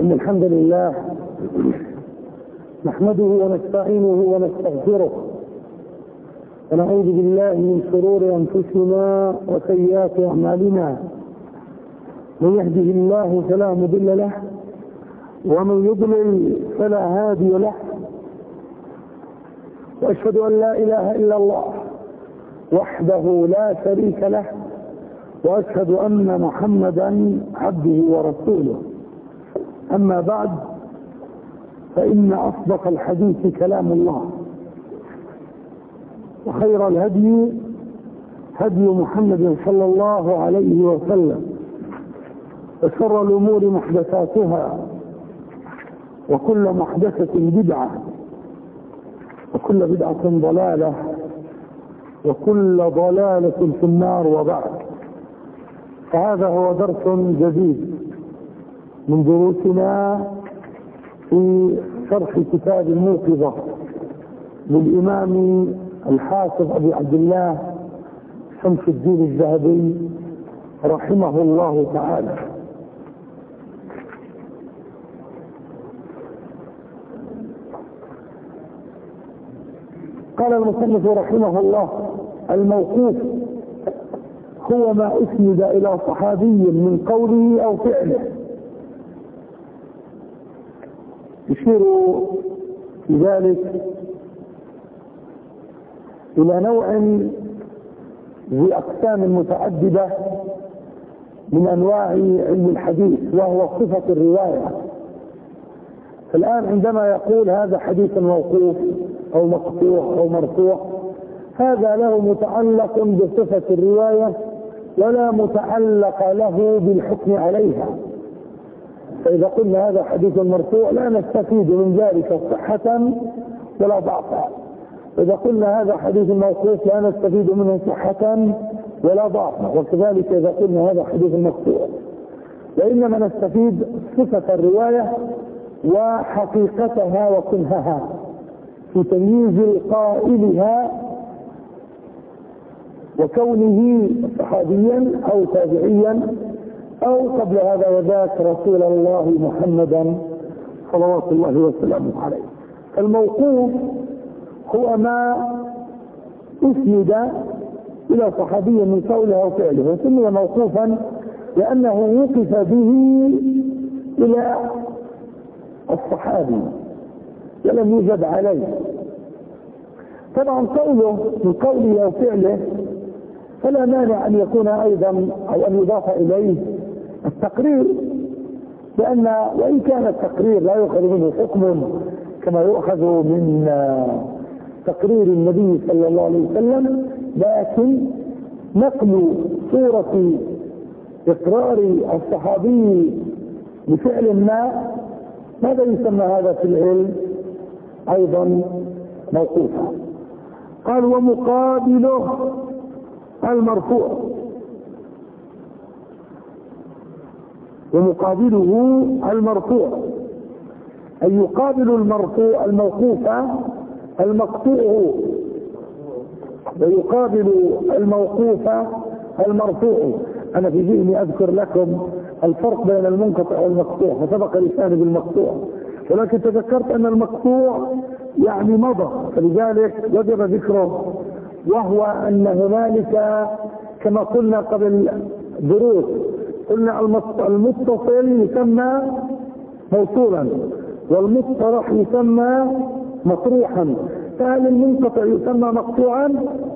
إن الحمد لله نحمده ونستعينه ونستغفره ونعوذ بالله من شرور أنفسنا وسيئات أعمالنا. من يهده الله فلا مضل له ومن يضلل فلا هادي له، وأشهد أن لا إله إلا الله وحده لا شريك له، وأشهد أن محمدا عبده ورسوله. أما بعد، فإن أصدق الحديث كلام الله، وخير الهدي هدي محمد صلى الله عليه وسلم، وشر الأمور محدثاتها، وكل محدثة بدعة، وكل بدعة ضلالة، وكل ضلالة في النار. وبعد، فهذا هو درس جديد من دروسنا في شرح كتاب الموقظة للإمام الحافظ أبي عبد الله شمس الدين الذهبي رحمه الله تعالى. قال المصنف رحمه الله: الموقوف هو ما أسند إلى صحابي من قوله أو فعله. يشير في ذلك إلى نوع ذي أقسام متعددة من أنواع علم الحديث، وهو صفة الرواية. فالآن عندما يقول هذا حديث موقوف أو مقطوع أو مرفوع، هذا له متعلق بصفة الرواية ولا متعلق له بالحكم عليها. فإذا قلنا هذا حديث مرفوع لا نستفيد من ذلك صحة ولا ضعفا، إذا قلنا هذا حديث موقوف لا نستفيد منه صحة ولا ضعفا، وكذلك إذا قلنا هذا حديث مقطوع، وإنما نستفيد صفة الرواية وحقيقتها وكنهها في تمييز قائلها وكونه صحابيا أو تابعيا أو قبل هذا وذاك رسول الله محمدا صلوات الله وسلامه عليه. الموقوف هو ما أسند إلى صحابي من قوله أو فعله، وسمي موقوفا لأنه وقف به إلى الصحابي ولم يوجد عليه. طبعا قوله من قوله أو فعله فلا مانع أن يكون أيضا أو أن يضاف إليه التقرير، لأن وإن كان التقرير لا يؤخذ منه حكم كما يؤخذ من تقرير النبي صلى الله عليه وسلم، لكن نقل صورة إقرار الصحابي بفعل ما، ماذا يسمى هذا في العلم؟ أيضا موقوفا. قال: ومقابله المرفوع. ومقابله المرفوع أي يقابل المرفوع الموقوف المقطوع، ويقابل الموقوف المرفوع. أنا في ذهني أذكر لكم الفرق بين المنقطع والمقطوع، فسبق لساني بالمقطوع، ولكن تذكرت أن المقطوع يعني مضى، فلذلك وجب ذكره، وهو أن هنالك كما قلنا قبل دروس، قلنا المتصل يسمى موصولا والمطرح يسمى مطروحا. فهل المنقطع يسمى مقطوعا؟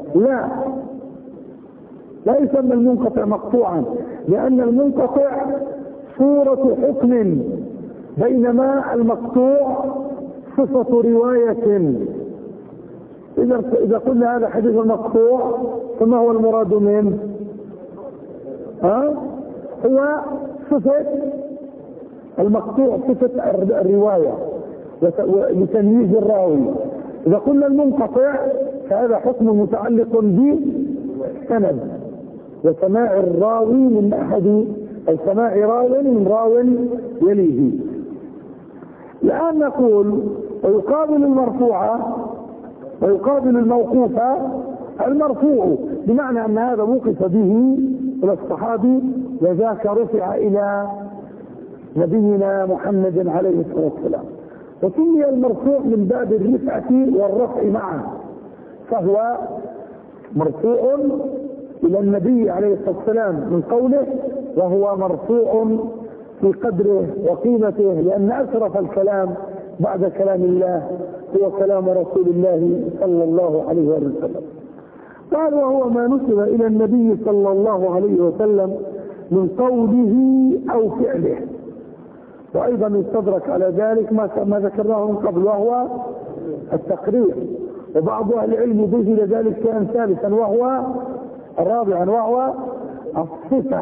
لا يسمى المنقطع مقطوعا، لأن المنقطع صورة حكم، بينما المقطوع صفة رواية. إذا قلنا هذا حديث مقطوع فما هو المراد منه؟ هو صفة المقطوع، صفة الرواية لتمييز الراوي. إذا قلنا المنقطع فهذا حكم متعلق بالسند وسماع الراوي من أحد، أو سماع راو من راو يليه. الآن نقول: ويقابل المرفوع ويقابل الموقوف المرفوع، بمعنى أن هذا وقف به إلى الصحابي وذاك رفع إلى نبينا محمد عليه الصلاة والسلام. وسمي المرفوع من باب الرفعة والرفع معا، فهو مرفوع إلى النبي عليه الصلاة والسلام من قوله، وهو مرفوع في قدره وقيمته، لأن أشرف الكلام بعد كلام الله هو كلام رسول الله صلى الله عليه وسلم. قال وهو ما نسب إلى النبي صلى الله عليه وسلم من قوله أو فعله. وأيضا يستدرك على ذلك ما ذكرناه من قبل، وهو التقرير. وبعض أهل العلم يضيف إلى ذلك شيئا ثالثا وهو رابعا، وهو الصفة.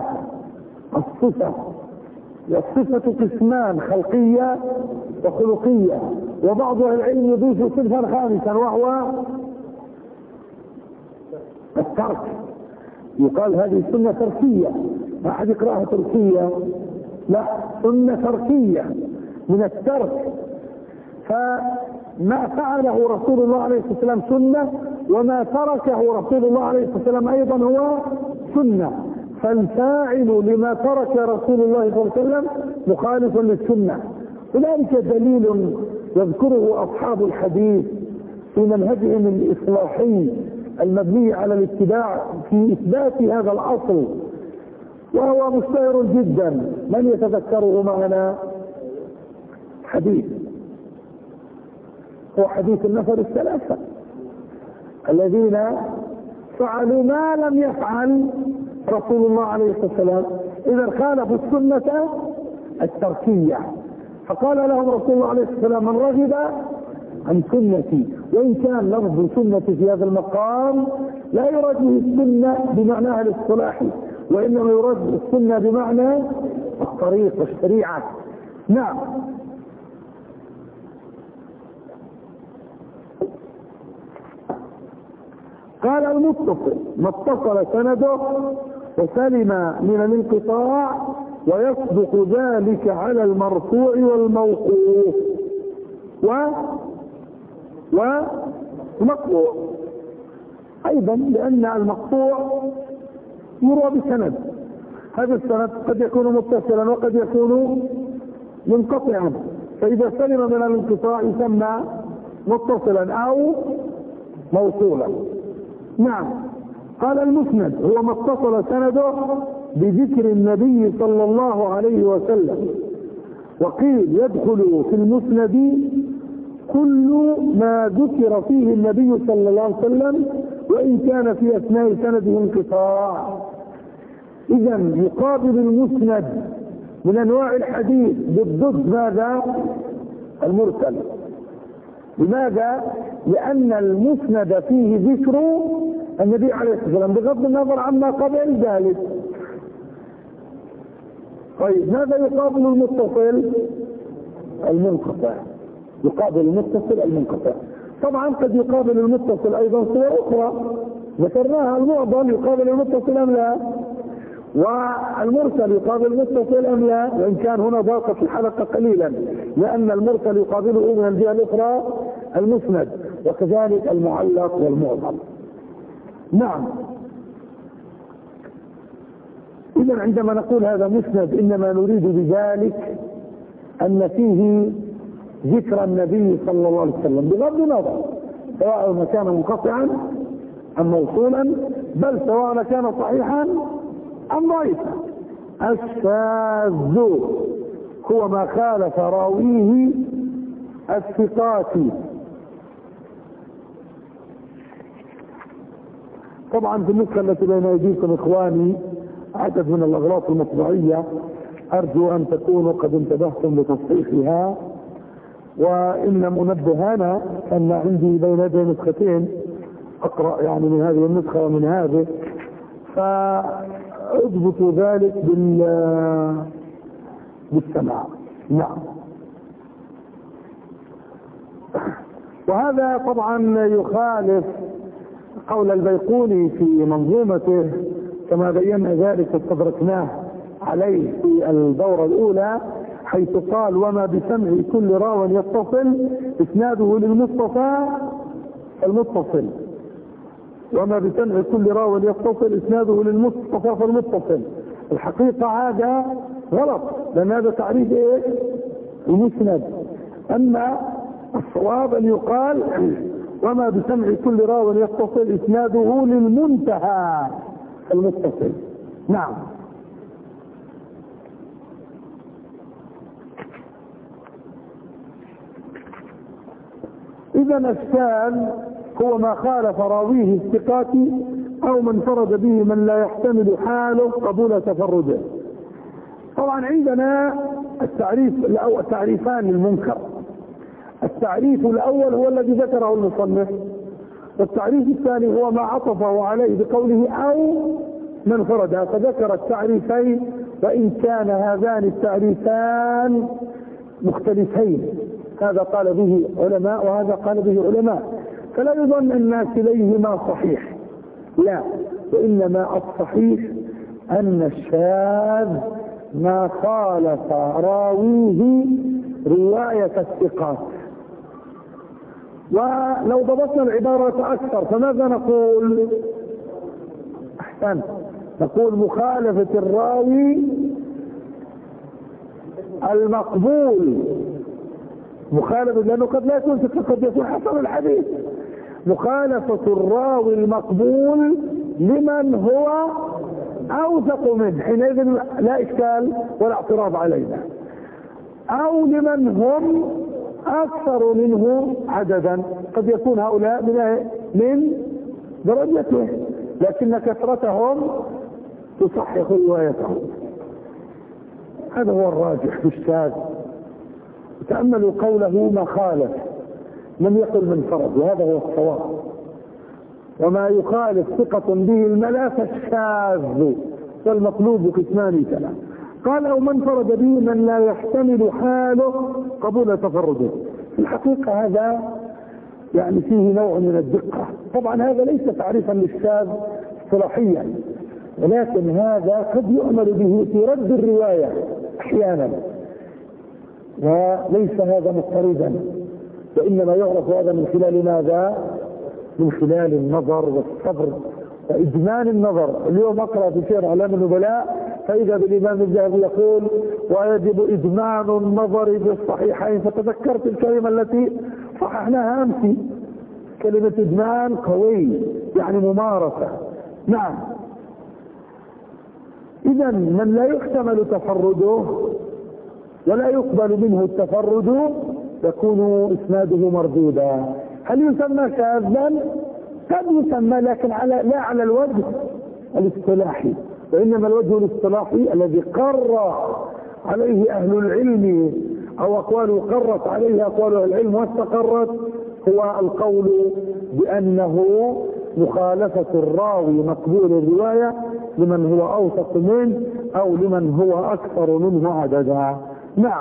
والصفة قسمان، خلقية وخلقية. وبعض أهل العلم يضيف صفة خامسا وهو الترك. يقال هذه سنة تركية، ما أحد يقرأها تركية، لا، سنة تركية من الترك. فما فعله رسول الله عليه الصلاة والسلام سنة، وما تركه رسول الله عليه الصلاة والسلام أيضا هو سنة. فالفاعل لما ترك رسول الله صلى الله عليه وسلم مخالف للسنة. وذلك دليل يذكره أصحاب الحديث في منهجهم الإصلاحي المبني على الاتباع في إثبات هذا الأصل، وهو مشتهر جدا. من يتذكره معنا؟ حديث، هو حديث النفر الثلاثة الذين فعلوا ما لم يفعل رسول الله عليه الصلاة والسلام، إذا خالفوا السنة التركية. فقال لهم رسول الله عليه الصلاة والسلام من رغب عن سنتي. وإن كان لفظ سنتي في هذا المقام لا يراد به السنة بمعناها الاصطلاحي، وإنما يراد السنة بمعنى الطريق والشريعة. نعم. قال المتصل ما اتصل سنده وسلم من الانقطاع، ويصدق ذلك على المرفوع والموقوف ومقطوع ايضا، لان المقطوع يروى بسند. هذا السند قد يكون متصلا وقد يكون منقطعا، فاذا سلم من الانقطاع يسمى متصلا او موصولا. نعم. قال المسند هو ما اتصل سنده بذكر النبي صلى الله عليه وسلم. وقيل يدخل في المسند كل ما ذكر فيه النبي صلى الله عليه وسلم، وإن كان في أثناء سنده انقطاع. إذا يقابل المسند من أنواع الحديث بالضد ماذا؟ المرسل. لماذا؟ لأن المسند فيه ذكر النبي عليه الصلاة والسلام بغض النظر عما قبل ذلك. طيب ماذا يقابل المتصل؟ المنقطع. يقابل المتصل المنقطع. طبعا قد يقابل المتصل أيضا صور أخرى ذكرناها، المعضل يقابل المتصل أم لا، والمرسل يقابل المتصل أم لا، وإن كان هنا ضاقت الحلقة قليلا، لأن المرسل يقابله من الجهة الأخرى المسند، وكذلك المعلق والمعضل. نعم. إذا عندما نقول هذا مسند إنما نريد بذلك أن فيه ذكر النبي صلى الله عليه وسلم بغض النظر سواء ما كان منقطعا أم موصولا، بل سواء كان صحيحا أم ضعيفا. الشاذ هو ما خالف راويه الثقات. طبعا في النسخة التي بين أيديكم إخواني عدد من الأغلاط المطبعية، أرجو أن تكونوا قد انتبهتم لتصحيحها. وإن لم أنبه أنا أن عندي بين يدي نسختين أقرأ يعني من هذه النسخة ومن هذه، فأضبطوا ذلك بالسماع. نعم. وهذا طبعا يخالف قول البيقوني في منظومته كما بينا ذلك واستدركناه عليه في الدورة الأولى، حيث قال وما بسمع كل راو يتصل إسناده للمصطفى المتصل، وما بسمع كل راو يتصل إسناده للمصطفى فالمتصل. الحقيقة هذا غلط، لأن هذا تعريف ايه؟ المسند. أما الصواب أن يقال وما بسمع كل راو يتصل إسناده للمنتهى المتصل. نعم. إذا الشاذ هو ما خالف راويه الثقات أو من فرد به من لا يحتمل حاله قبول تفرده. طبعا عندنا التعريفان للمنكر. التعريف الأول هو الذي ذكره المصنف، والتعريف الثاني هو ما عطفه عليه بقوله أو من فرد، فذكر التعريفين، وإن كان هذان التعريفان مختلفين، هذا قال به علماء وهذا قال به علماء، فلا يظن أن كليهما صحيح، لا، وإنما الصحيح أن الشاذ ما خالف راويه رواية الثقات. ولو ضبطنا العبارة أكثر فماذا نقول؟ أحسن، نقول مخالفة الراوي المقبول، مخالفة، لأنه قد لا يكون ثقة، قد يكون حسن الحديث. مخالفة الراوي المقبول لمن هو أوثق منه، حينئذ لا إشكال ولا اعتراض علينا، أو لمن هم أكثر منه عددا، قد يكون هؤلاء من درجته، لكن كثرتهم تصحح روايتهم. هذا هو الراجح في الشاذ. تأملوا قوله ما خالف، لم يقل من فرد، وهذا هو الصواب. وما يخالف ثقة به الملا فالشاذ، والمطلوب قسمان ثلاث. قال أو من فرد به من لا يحتمل حاله قبول تفرده. في الحقيقة هذا يعني فيه نوع من الدقة. طبعا هذا ليس تعريفا للشاذ اصطلاحيا، ولكن هذا قد يؤمل به في رد الرواية أحيانا، وليس هذا مضطردا، وإنما يعرف هذا من خلال ماذا؟ من خلال النظر والصبر وإدمان النظر. اليوم أقرأ في سير أعلام النبلاء فإذا بالإمام الذهبي يقول ويجب إدمان النظر بالصحيحين، فتذكرت الكلمة التي صححناها أمس، كلمة إدمان قوي يعني ممارسة. نعم. إذا من لا يحتمل تفرده ولا يقبل منه التفرد يكون إسناده مردودا. هل يسمى شاذا؟ قد يسمى، لكن لا على الوجه الاصطلاحي، وإنما الوجه الاصطلاحي الذي قر عليه أهل العلم، أو أقوال قرت عليه أقوال أهل العلم واستقرت، هو القول بأنه مخالفة الراوي مقبول الرواية لمن هو أوثق منه أو لمن هو أكثر منه عددا. نعم.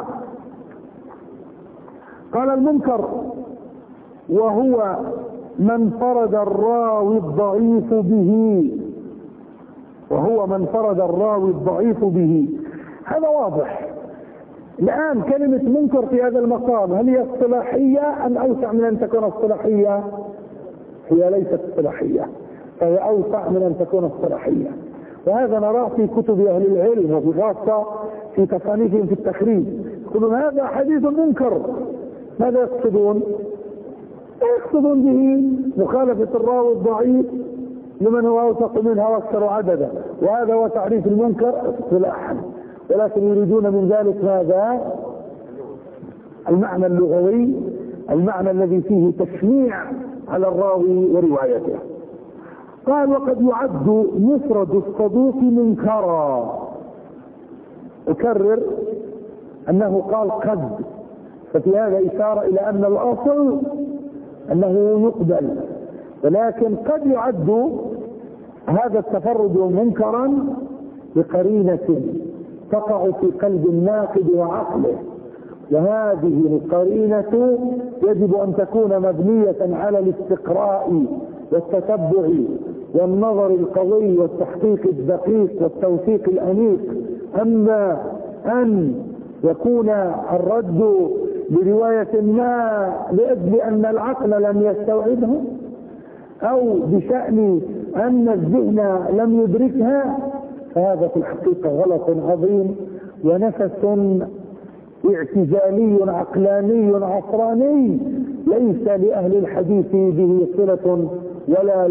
قال المنكر وهو من فرد الراوي الضعيف به، وهو من فرد الراوي الضعيف به. هذا واضح. الآن كلمة منكر في هذا المقام هل هي اصطلاحية أم أوسع من أن تكون اصطلاحية؟ هي ليست اصطلاحية، فهي أوسع من أن تكون اصطلاحية، وهذا نراه في كتب أهل العلم وخاصة في تصانيفهم في التخريج، يقولون هذا حديث منكر. ماذا يقصدون؟ يقصدون به مخالفة الراوي الضعيف لمن هو أوثق منها وأكثر عددا، وهذا هو تعريف المنكر اصطلاحا، ولكن يريدون من ذلك ماذا؟ المعنى اللغوي، المعنى الذي فيه تشنيع على الراوي وروايته. قال وقد يعد مفرد الصدوق منكرا. أكرر أنه قال قد، ففي هذا إشارة إلى أن الأصل أنه يقبل، ولكن قد يعد هذا التفرد منكرا بقرينة تقع في قلب الناقد وعقله، وهذه القرينة يجب أن تكون مبنية على الاستقراء والتتبع والنظر القوي والتحقيق الدقيق والتوثيق الأنيق. أما أن يكون الرد برواية ما لأجل أن العقل لم يستوعبه أو بشأن أن الذهن لم يدركها، فهذا في الحقيقة غلط عظيم ونفس اعتزالي عقلاني عصراني ليس لأهل الحديث به صلة ولا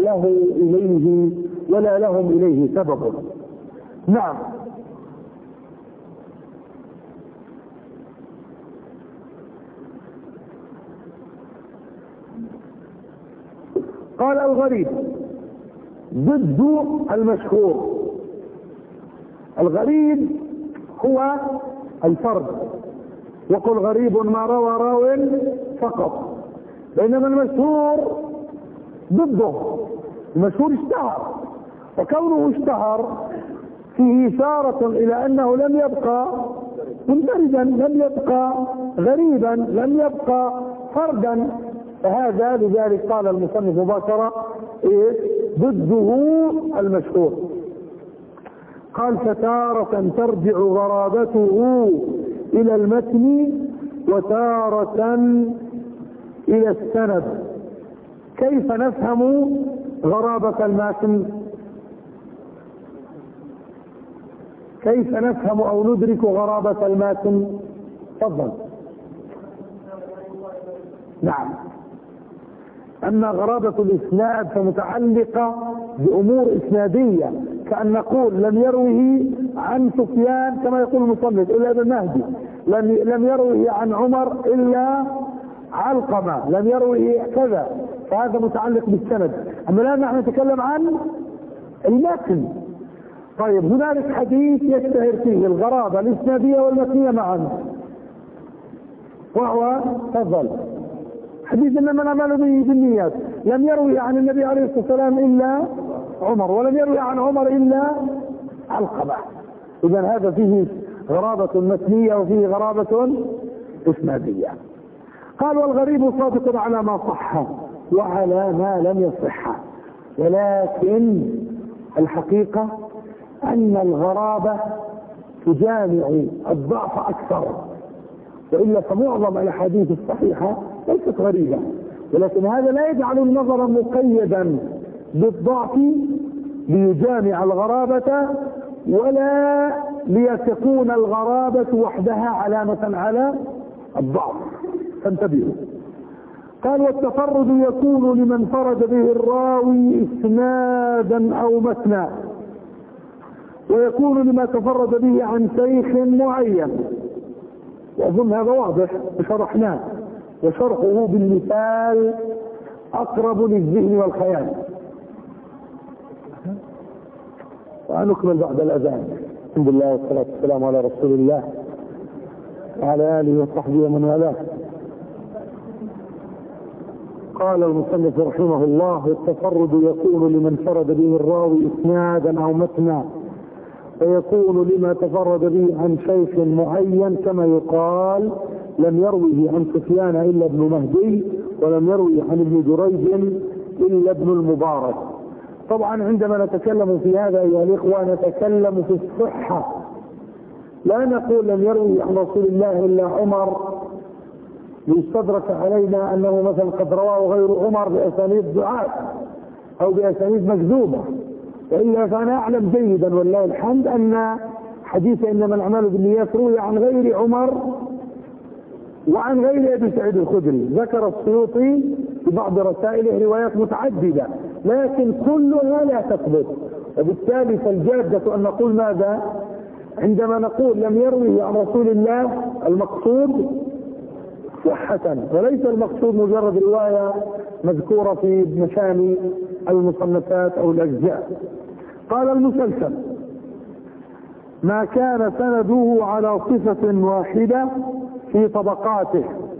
لهم إليه سبب. نعم. قال الغريب ضد المشهور. الغريب هو الفرد، وقل غريب ما روى راو فقط، بينما المشهور ضده. المشهور اشتهر، وكونه اشتهر فيه إشارة إلى أنه لم يبقى منفردا، لم يبقى غريبا، لم يبقى فردا. فهذا لذلك قال المصنف مباشرة ضده المشهور. قال فتارة ترجع غرابته إلى المتن وتارة إلى السند. كيف نفهم غرابة المتن؟ كيف نفهم أو ندرك غرابة المتن؟ تفضل. نعم. أما غرابة الإسناد فمتعلقة بأمور إسنادية، كأن نقول لم يروه عن سفيان كما يقول المصنف إلا ابن مهدي، لم يروه عن عمر إلا علقمة، لم يروه كذا، فهذا متعلق بالسند. أما الآن نحن نتكلم عن المتن. طيب هنالك حديث يشتهر فيه الغرابة الإسنادية والمتنية معا، وهو تفضل حديث إنما الأعمال بالنيات، لم يروي عن النبي عليه الصلاة والسلام إلا عمر، ولم يروي عن عمر إلا علقمة. إذن هذا فيه غرابة متنية وفيه غرابة إسنادية. قال والغريب صادق على ما صح وعلى ما لم يصح، ولكن الحقيقة أن الغرابة تجامع الضعف أكثر، وإلا فمعظم الأحاديث الصحيحة ليست غريبة، ولكن هذا لا يجعل النظر مقيدا بالضعف ليجامع الغرابة، ولا ليتكون الغرابة وحدها علامة على الضعف. فانتبهوا. قال والتفرد يكون لمن فرد به الراوي اسنادا او متنا، ويكون لما تفرد به عن شيخ معين، واظن هذا واضح وشرحناه، وشرحه بالمثال اقرب للذهن والخيال. ونكمل بعد الاذان. الحمد لله والصلاه والسلام على رسول الله وعلى اله وصحبه ومن والاه. قال المصنف رحمه الله التفرد يكون لمن فرد به الراوي اسنادا او متنا، ويكون لما تفرد به عن شيخ معين، كما يقال لم يروه عن سفيان الا ابن مهدي، ولم يروه عن ابن جريج الا ابن المبارك. طبعا عندما نتكلم في هذا ايها الاخوه نتكلم في الصحه، لا نقول لم يروي عن رسول الله الا عمر ليستدرك علينا انه مثلا قد رواه غير عمر باسانيد ضعاف او باسانيد مكذوبه، والا فانا اعلم جيدا والله الحمد ان حديث انما الاعمال بالنيات روي عن غير عمر وعن غير ابي سعيد الخدري. ذكر السيوطي في بعض رسائله روايات متعدده، لكن كلها لا تثبت، وبالتالي فالجاده ان نقول ماذا؟ عندما نقول لم يروي عن رسول الله المقصود صحة، وليس المقصود مجرد رواية مذكورة في مشامي المصنفات أو الأجزاء. قال المسلسل ما كان سنده على صفة واحدة في طبقاته.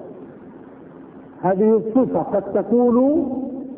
هذه الصفة قد تكون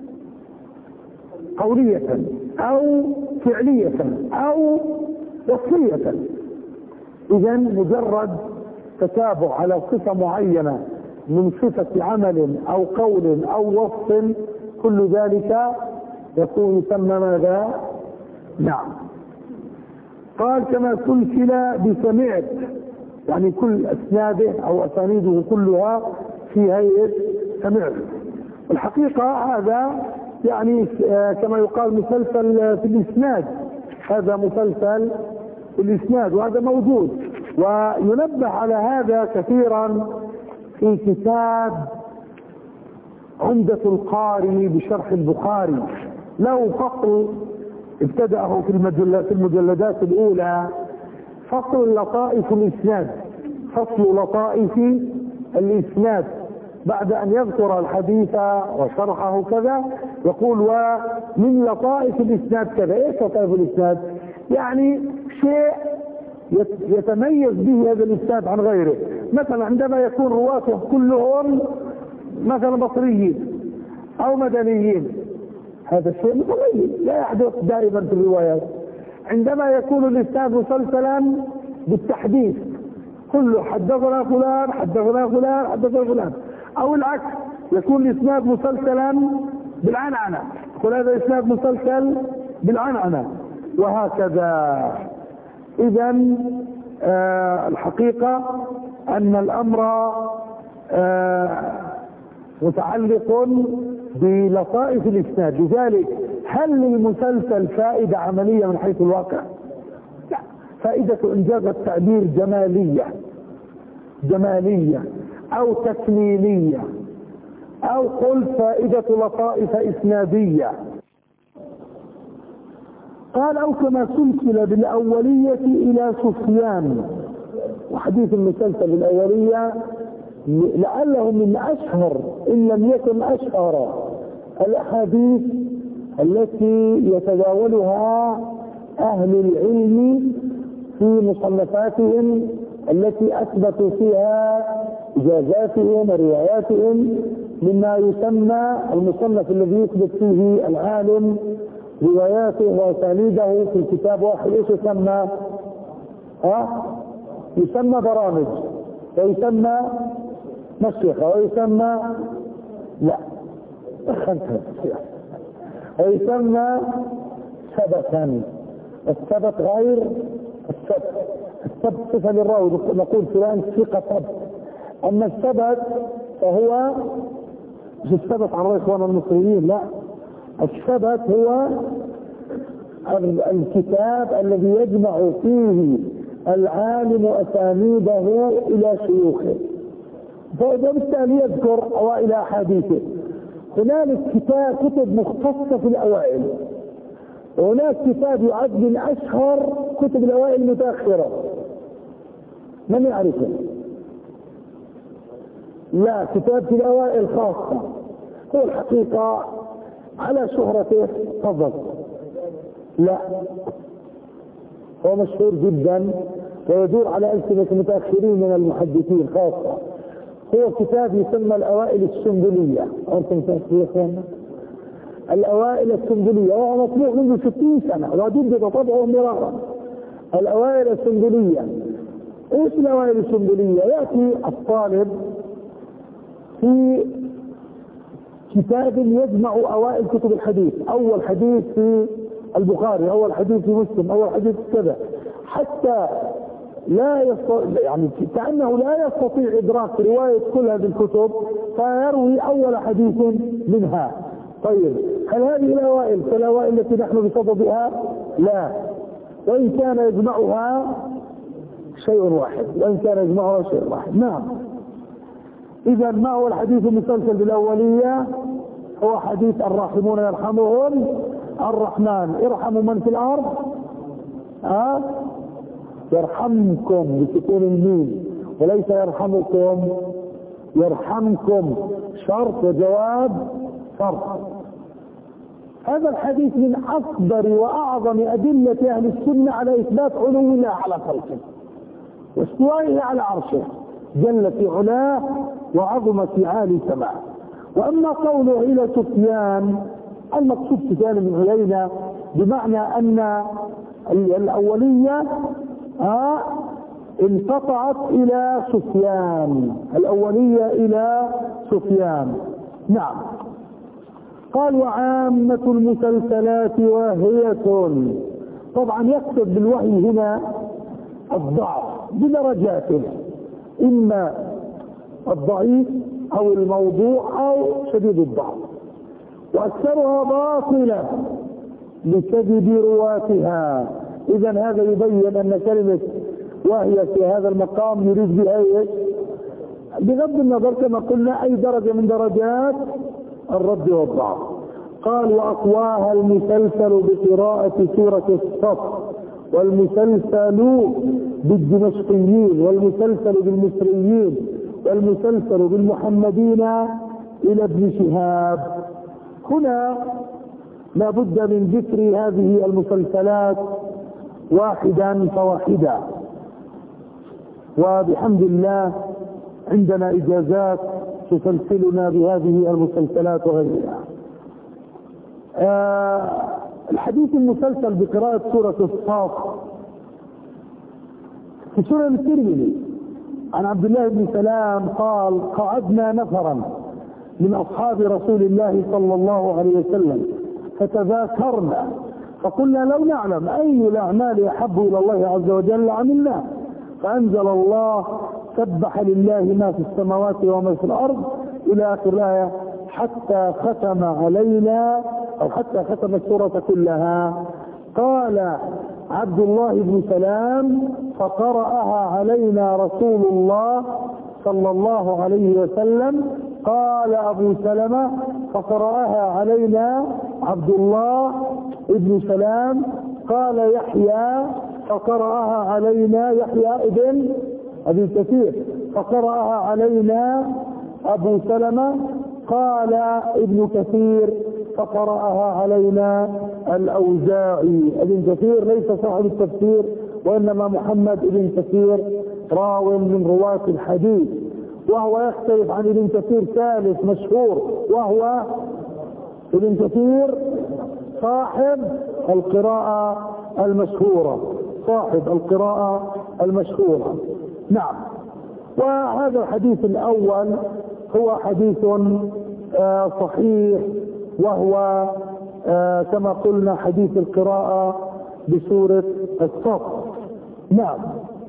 قولية أو فعلية أو وصفية. إذن مجرد تتابع على صفة معينة من صفة عمل أو قول أو وصف، كل ذلك يكون يسمى ماذا؟ نعم. قال كما سلسل بسمعت، يعني كل أسناده أو أسانيده كلها في هيئة سمعت. الحقيقة هذا يعني كما يقال مسلسل في الإسناد، هذا مسلسل الإسناد، وهذا موجود، وينبه على هذا كثيرا في كتاب عمدة القاري بشرح البخاري. له فصل ابتدأه في المجلدات الأولى، فصل لطائف الإسناد، فصل لطائف الإسناد، بعد أن يذكر الحديث وشرحه كذا يقول ومن لطائف الإسناد كذا. ايش لطائف الإسناد؟ يعني شيء يتميز به هذا الإسناد عن غيره. مثلا عندما يكون رواته كلهم مثلا بصريين أو مدنيين، هذا الشيء متميز لا يحدث دائما في الروايات. عندما يكون الإسناد مسلسلا بالتحديث، كله حدثنا فلان حدثنا فلان حدثنا فلان، أو العكس يكون الإسناد مسلسلا بالعنعنة، يقول هذا إسناد مسلسل بالعنعنة، وهكذا. إذا الحقيقة أن الأمر متعلق بلطائف الإسناد. لذلك هل للمسلسل فائدة عملية من حيث الواقع؟ لا، فائدة إنجاز التعبير جمالية أو تكميلية، أو قل فائدة لطائف إسنادية. قال أو كما سلسل بالأولية إلى سفيان. وحديث المسلسل بالأولية لعله من أشهر إن لم يكن أشهر الأحاديث التي يتداولها أهل العلم في مصنفاتهم التي أثبتوا فيها إجازاتهم ورواياتهم، مما يسمى المصنف الذي يثبت فيه العالم رواياته وأسانيده في الكتاب واحد. ايش يسمى؟ يسمى برامج، ويسمى مشيخة، ويسمى ويسمى سبتا. السبت غير السبت. السبت صفة للراوي، نقول فلان ثقة سبت. أما السبت فهو مش السبت عن إخوان المصريين، لا، السبت هو الكتاب الذي يجمع فيه العالم أسانيده إلى شيوخه، فبالتالي يذكر أوائل أحاديثه. هنالك كتب مختصة في الأوائل، وهناك كتاب يعد من أشهر كتب الأوائل المتأخرة. من يعرفه؟ لا، كتاب في الأوائل خاصة هو الحقيقة على شهرته فضل، لا، هو مشهور جدا ويدور على ألسنة المتأخرين من المحدثين خاصة. هو كتاب يسمى الأوائل السنبلية. أنتم تنسوا يا أخوانا؟ الأوائل السنبلية، وهو مطبوع منذ 60 سنة وجدد طبعه مرارا. الأوائل السنبلية. ايش الأوائل السنبلية؟ يأتي الطالب في كتاب يجمع أوائل كتب الحديث، أول حديث في البخاري، أول حديث في مسلم، أول حديث كذا، حتى لا يستطيع، يعني كأنه لا يستطيع إدراك رواية كل هذه الكتب، فيروي أول حديث منها. طيب هل هذه الأوائل كالأوائل التي نحن بصددها؟ لا، وإن كان يجمعها شيء واحد، نعم. إذا ما هو الحديث المسلسل بالأولية؟ هو حديث الراحمون يرحمهم الرحمن، ارحموا من في الأرض يرحمكم بسكون الميم، وليس يرحمكم، يرحمكم، شرط وجواب شرط. هذا الحديث من أكبر وأعظم أدلة أهل السنة على إثبات علو الله على خلقه واستوائه على عرشه جل في علاه وعظم في عالي سماه. وأما قوله إلى سفيان، المقصود سفيان بن عيينة، بمعنى أن الأولية انقطعت إلى سفيان، الأولية إلى سفيان. نعم. قال وعامة المسلسلات واهية. طبعا يقصد بالوحي هنا الضعف بدرجاته، إما الضعيف أو الموضوع أو شديد الضعف، وأكثرها باطلة لكذب رواتها، إذا هذا يبين أن كلمة وهي في هذا المقام يريد بها ايش؟ بغض النظر كما قلنا أي درجة من درجات الرد والضعف. قال وأقواها المسلسل بقراءة سورة الصف، والمسلسل بالدمشقيين، والمسلسل بالمصريين، والمسلسل بالمحمدين إلى ابن شهاب. هنا لا بد من ذكر هذه المسلسلات واحدا فواحدا، وبحمد الله عندنا إجازات تسلسلنا بهذه المسلسلات وغيرها. الحديث المسلسل بقراءة سورة الصاف في سنن الترمذي عن عبد الله بن سلام قال قعدنا نفرا من أصحاب رسول الله صلى الله عليه وسلم فتذاكرنا فقلنا لو نعلم أي الأعمال أحب إلى الله عز وجل عملنا، فأنزل الله سبح لله ما في السماوات وما في الأرض إلى آخر الآية، حتى ختم علينا أو حتى ختم السورة كلها. قال عبد الله بن سلام فقرأها علينا رسول الله صلى الله عليه وسلم. قال أبو سلمة فقرأها علينا عبد الله بن سلام. قال يحيى فقرأها علينا يحيى ابن أبي كثير فقرأها علينا أبو سلمة. قال ابن كثير فقرأها علينا الأوزاعي. ابن كثير ليس صاحب التفسير وإنما محمد ابن كثير راو من رواة الحديث، وهو يختلف عن ابن كثير ثالث مشهور وهو ابن كثير صاحب القراءة المشهورة، صاحب القراءة المشهورة. نعم. وهذا الحديث الأول هو حديث صحيح، وهو كما قلنا حديث القراءة بسورة الصف. نعم.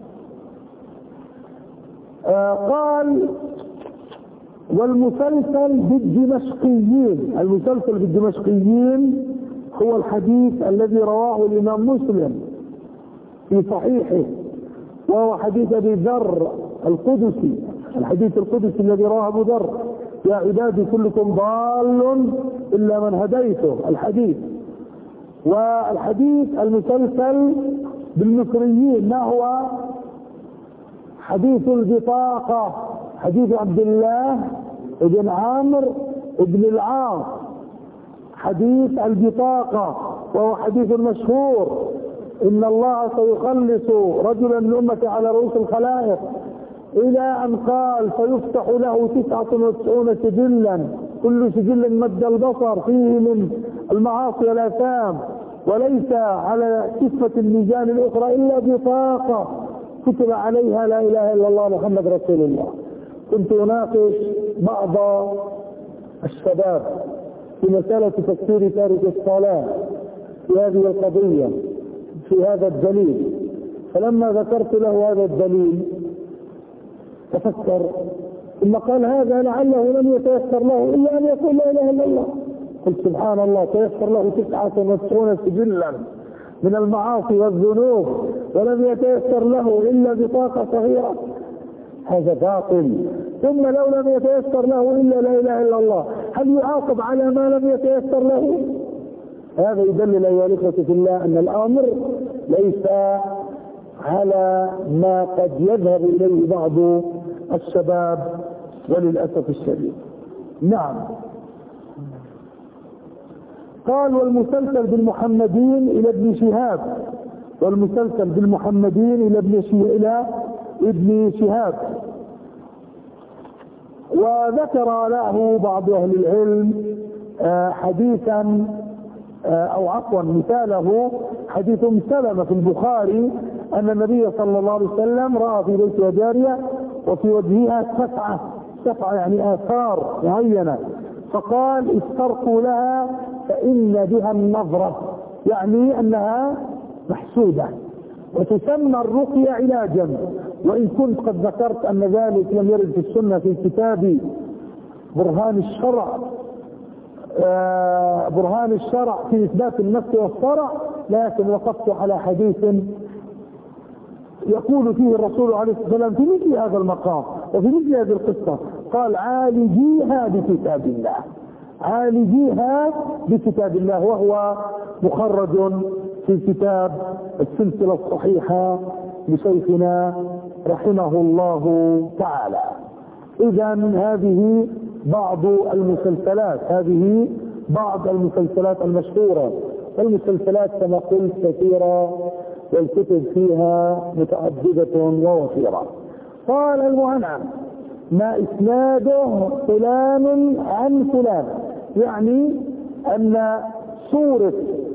قال والمسلسل بالدمشقيين. المسلسل بالدمشقيين هو الحديث الذي رواه الإمام مسلم في صحيحه، وهو حديث أبي ذر القدسي، الحديث القدسي الذي رواه أبو ذر: يا عبادي كلكم ضال إلا من هديته، الحديث. والحديث المسلسل بالمصريين ما هو؟ حديث البطاقة، حديث عبد الله بن عمرو بن العاص، حديث البطاقة، وهو حديث مشهور: إن الله سيخلص رجلا من أمتي على رؤوس الخلائق، إلى أن قال فيفتح له 99 سجلا، كل سجل مد البصر فيه من المعاصي والآثام، وليس على كفة الميزان الأخرى إلا بطاقة كتب عليها لا إله إلا الله محمد رسول الله. كنت أناقش بعض الشباب في مسألة تفسير تارك الصلاة في هذه القضية في هذا الدليل، فلما ذكرت له هذا الدليل تفكر، ثم قال هذا لعله لم يتيسر له إلا أن يقول لا إله إلا الله. قلت سبحان الله، تيسر له 99 سجلا من المعاصي والذنوب ولم يتيسر له إلا بطاقة صغيرة؟ هذا باطل. ثم لو لم يتيسر له إلا لا إله إلا الله، هل يعاقب على ما لم يتيسر له؟ هذا يدلل أيها الإخوة في الله أن الأمر ليس على ما قد يذهب إليه بعض الشباب وللأسف الشديد. نعم. قال والمسلسل بالمحمدين إلى ابن شهاب، والمسلسل بالمحمدين إلى ابن شهاب. وذكر له بعض أهل العلم حديثا أو عفوا مثاله حديث سلمة في البخاري أن النبي صلى الله عليه وسلم رأى في بيتها جارية وفي وجهها سفعة يعني آثار معينة، فقال استرقوا لها فإن بها النظرة، يعني أنها محسودة، وتسمى الرقية علاجا. وإن كنت قد ذكرت أن ذلك لم يرد في السنة في كتاب برهان الشرع في إثبات النفس والصرع، لكن وقفت على حديث يقول فيه الرسول عليه الصلاة والسلام في مثل هذا المقام وفي مثل هذه القصة، قال عالجيها بكتاب الله، عالجيها بكتاب الله، وهو مخرج في كتاب السلسلة الصحيحة لشيخنا رحمه الله تعالى. إذا هذه بعض المسلسلات المشهورة، والمسلسلات كما قلت كثيرة والكتب فيها متعددة ووفيرة. قال المعنعن ما إسناده فلان عن فلان، يعني أن صورة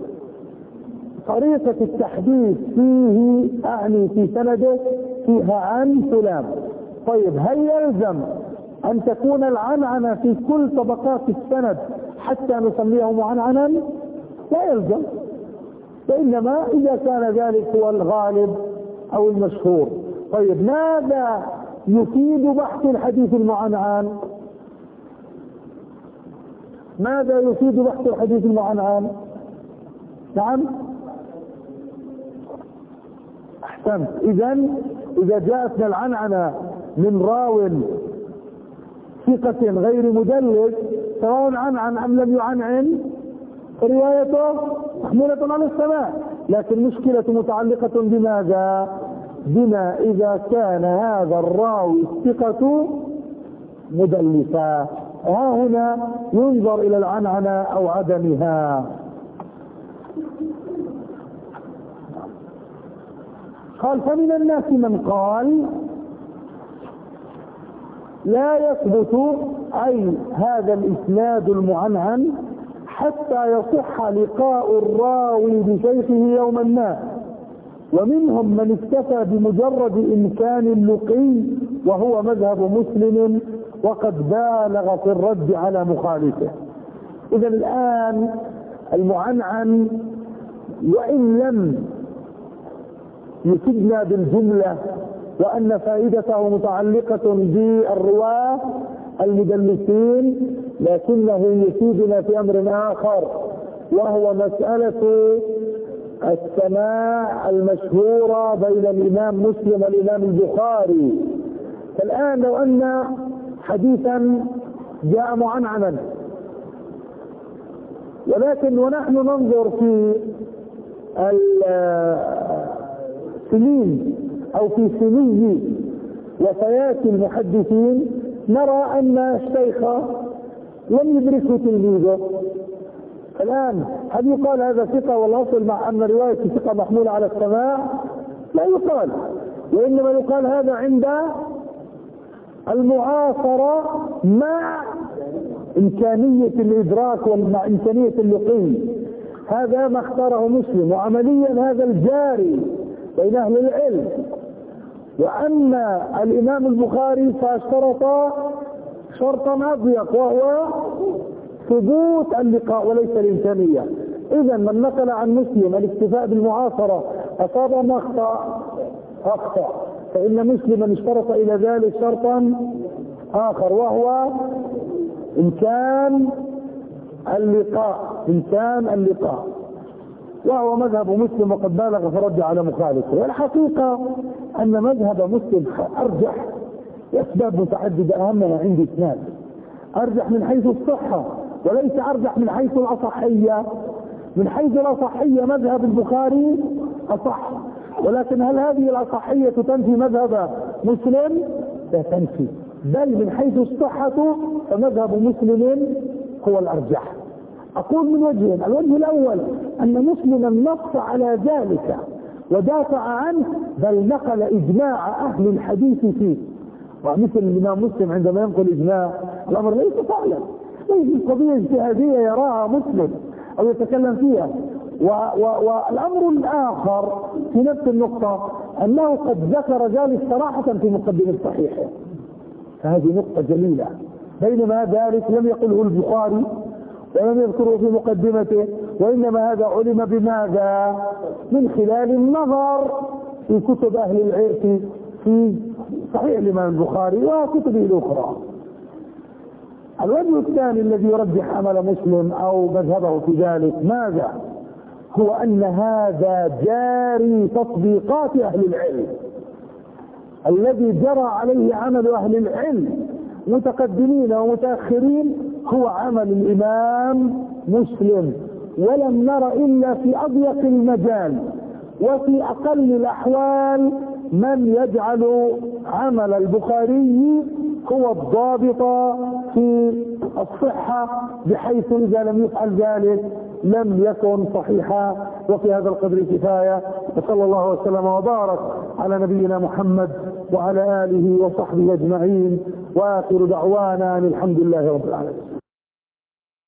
طريقة التحديث فيه أعني في سنده فيها عن فلان. طيب هل يلزم أن تكون العنعنة في كل طبقات السند حتى نسميه معنعنا؟ لا يلزم، وإنما إذا كان ذلك هو الغالب أو المشهور. طيب ماذا يفيد بحث الحديث المعنعن؟ ماذا يفيد بحث الحديث المعنعن؟ نعم أحسنت. إذا جاءتنا العنعنة من راو ثقة غير مدلس سواء عنعن أم لم يعنعن روايته محمولة على السماع، لكن مشكلة متعلقة بماذا؟ بما إذا كان هذا الراوي الثقة مدلسا، ها هنا ينظر إلى العنعنة أو عدمها. قال فمن الناس من قال لا يثبت أي هذا الإسناد المعنعن حتى يصح لقاء الراوي بشيخه يوما ما، ومنهم من اكتفى بمجرد إمكان اللقي وهو مذهب مسلم وقد بالغ في الرد على مخالفه. إذا الآن المعنعن وإن لم يفيدنا بالجملة وأن فائدته متعلقة بالرواة المدلسين، لكنه يفيدنا في أمر آخر، وهو مسألة السماع المشهورة بين الإمام مسلم والإمام البخاري. فالآن لو أن حديثا جاء معنعنا ونحن ننظر في السنين أو في سني وفيات المحدثين نرى أن الشيخ لم يدركه تلميذه. الآن هل يقال هذا ثقة والأصل مع أن رواية الثقة محمولة على السماع؟ لا يقال، وإنما يقال هذا عند المعاصرة مع إمكانية الإدراك ومع إمكانية اللقي. هذا ما اختاره مسلم، وعمليا هذا الجاري بين أهل العلم. وأما الإمام البخاري فاشترط شرطا أضيق وهو ثبوت اللقاء وليس الإمكانية. إذا من نقل عن مسلم الاكتفاء بالمعاصرة أصاب أم أخطأ، فإن مسلما اشترط إلى ذلك شرطا آخر وهو إمكان اللقاء، وهو مذهب مسلم وقد بالغ في الرد على مخالفه. والحقيقة أن مذهب مسلم أرجح لأسباب متعددة، أهمها عندي اثنان. أرجح من حيث الصحة وليس أرجح من حيث الأصحية. من حيث الأصحية مذهب البخاري أصح، ولكن هل هذه الأصحية تنفي مذهب مسلم؟ لا تنفي، بل من حيث الصحة فمذهب مسلم هو الأرجح. أقول من وجهين: الوجه الأول أن مسلما نص على ذلك ودافع عنه، بل نقل إجماع أهل الحديث فيه. ومثل الإمام مسلم عندما ينقل إجماع الأمر ليس فعلا، ليس قضية اجتهادية يراها مسلم أو يتكلم فيها. والأمر الآخر في نفس النقطة أنه قد ذكر ذلك صراحة في مقدمة صحيحه، فهذه نقطة جليلة، بينما ذلك لم يقله البخاري ولم يذكره في مقدمته، وإنما هذا علم بماذا؟ من خلال النظر في كتب أهل العلم في صحيح الإمام البخاري وكتبه الأخرى. الوجه الثاني الذي يرجح عمل مسلم أو مذهبه في ذلك ماذا؟ هو أن هذا جاري تطبيقات أهل العلم، الذي جرى عليه عمل أهل العلم متقدمين ومتأخرين هو عمل الإمام مسلم، ولم نر إلا في أضيق المجال وفي أقل الأحوال من يجعل عمل البخاري هو الضابط في الصحة، بحيث إذا لم يفعل ذلك لم يكن صحيحا. وفي هذا القدر كفاية، وصلى الله وسلم وبارك على نبينا محمد وعلى آله وصحبه أجمعين، وآخر دعوانا الحمد لله رب العالمين.